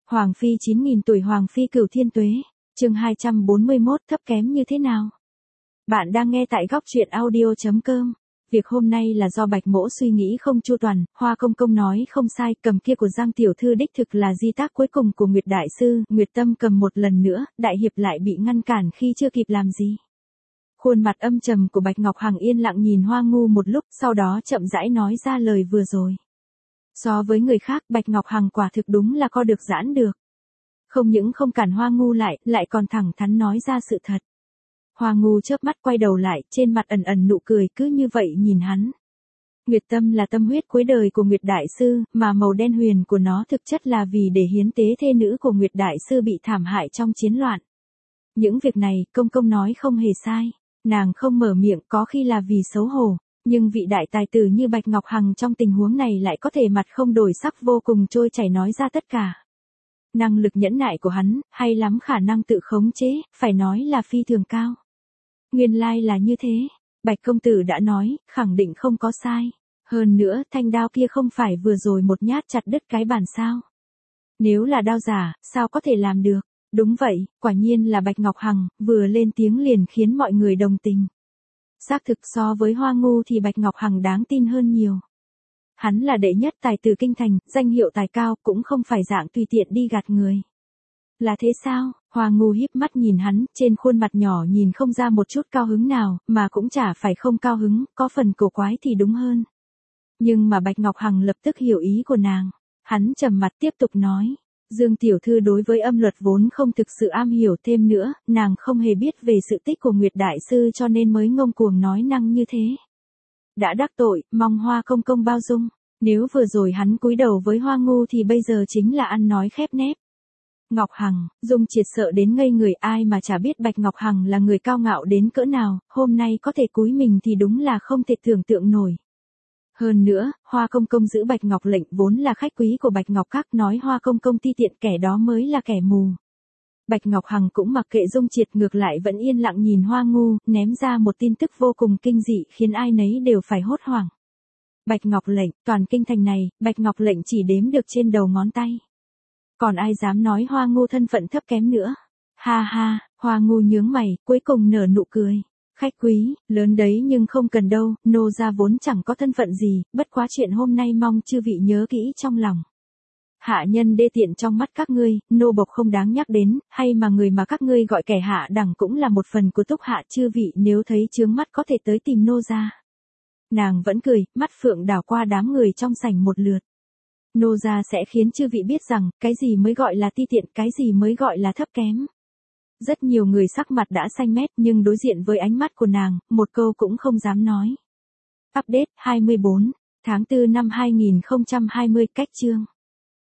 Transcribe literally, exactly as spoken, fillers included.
Hoàng phi chín nghìn tuổi Hoàng phi cửu thiên tuế, chương hai trăm bốn mươi mốt thấp kém như thế nào? Bạn đang nghe tại góc truyện audio chấm com. Việc hôm nay là do Bạch Mỗ suy nghĩ không chu toàn, Hoa Công Công nói không sai, cầm kia của Giang Tiểu Thư đích thực là di tác cuối cùng của Nguyệt Đại Sư, Nguyệt Tâm cầm một lần nữa, Đại Hiệp lại bị ngăn cản khi chưa kịp làm gì. Khuôn mặt âm trầm của Bạch Ngọc Hằng yên lặng nhìn Hoa Ngu một lúc, sau đó chậm rãi nói ra lời vừa rồi. So với người khác, Bạch Ngọc Hằng quả thực đúng là co được giãn được. Không những không cản Hoa Ngu lại, lại còn thẳng thắn nói ra sự thật. Hoa Ngu chớp mắt quay đầu lại, trên mặt ẩn ẩn nụ cười, cứ như vậy nhìn hắn. Nguyệt Tâm là tâm huyết cuối đời của Nguyệt Đại Sư, mà màu đen huyền của nó thực chất là vì để hiến tế thê nữ của Nguyệt Đại Sư bị thảm hại trong chiến loạn. Những việc này, Công Công nói không hề sai. Nàng không mở miệng có khi là vì xấu hổ, nhưng vị đại tài tử như Bạch Ngọc Hằng trong tình huống này lại có thể mặt không đổi sắc vô cùng trôi chảy nói ra tất cả. Năng lực nhẫn nại của hắn, hay lắm khả năng tự khống chế, phải nói là phi thường cao. Nguyên lai là như thế, Bạch công tử đã nói, khẳng định không có sai. Hơn nữa, thanh đao kia không phải vừa rồi một nhát chặt đứt cái bàn sao? Nếu là đao giả, sao có thể làm được? Đúng vậy, quả nhiên là Bạch Ngọc Hằng, vừa lên tiếng liền khiến mọi người đồng tình. Xác thực so với Hoa Ngu thì Bạch Ngọc Hằng đáng tin hơn nhiều. Hắn là đệ nhất tài tử kinh thành, danh hiệu tài cao, cũng không phải dạng tùy tiện đi gạt người. Là thế sao? Hoa Ngu híp mắt nhìn hắn, trên khuôn mặt nhỏ nhìn không ra một chút cao hứng nào, mà cũng chả phải không cao hứng, có phần cổ quái thì đúng hơn. Nhưng mà Bạch Ngọc Hằng lập tức hiểu ý của nàng. Hắn trầm mặt tiếp tục nói. Dương Tiểu Thư đối với âm luật vốn không thực sự am hiểu, thêm nữa, nàng không hề biết về sự tích của Nguyệt Đại Sư cho nên mới ngông cuồng nói năng như thế. Đã đắc tội, mong Hoa Công Công bao dung. Nếu vừa rồi hắn cúi đầu với Hoa Ngu thì bây giờ chính là ăn nói khép nép. Ngọc Hằng, Dung Triệt sợ đến ngây người, ai mà chả biết Bạch Ngọc Hằng là người cao ngạo đến cỡ nào, hôm nay có thể cúi mình thì đúng là không thể tưởng tượng nổi. Hơn nữa, Hoa Công Công giữ Bạch Ngọc lệnh vốn là khách quý của Bạch Ngọc Các, nói Hoa Công Công ti tiện kẻ đó mới là kẻ mù. Bạch Ngọc Hằng cũng mặc kệ Dung Triệt, ngược lại vẫn yên lặng nhìn Hoa Ngu, ném ra một tin tức vô cùng kinh dị khiến ai nấy đều phải hốt hoảng. Bạch Ngọc lệnh, toàn kinh thành này, Bạch Ngọc lệnh chỉ đếm được trên đầu ngón tay. Còn ai dám nói Hoa Ngu thân phận thấp kém nữa? Ha ha, Hoa Ngu nhướng mày, cuối cùng nở nụ cười. Khách quý, lớn đấy nhưng không cần đâu, nô gia vốn chẳng có thân phận gì, bất quá chuyện hôm nay mong chư vị nhớ kỹ trong lòng. Hạ nhân đê tiện trong mắt các ngươi, nô bộc không đáng nhắc đến, hay mà người mà các ngươi gọi kẻ hạ đẳng cũng là một phần của túc hạ, chư vị nếu thấy chướng mắt có thể tới tìm nô gia. Nàng vẫn cười, mắt phượng đảo qua đám người trong sảnh một lượt. Nô gia sẽ khiến chư vị biết rằng, cái gì mới gọi là ti tiện, cái gì mới gọi là thấp kém. Rất nhiều người sắc mặt đã xanh mét nhưng đối diện với ánh mắt của nàng, một câu cũng không dám nói. Update hai mươi bốn tháng tư năm hai nghìn không trăm hai mươi, cách chương.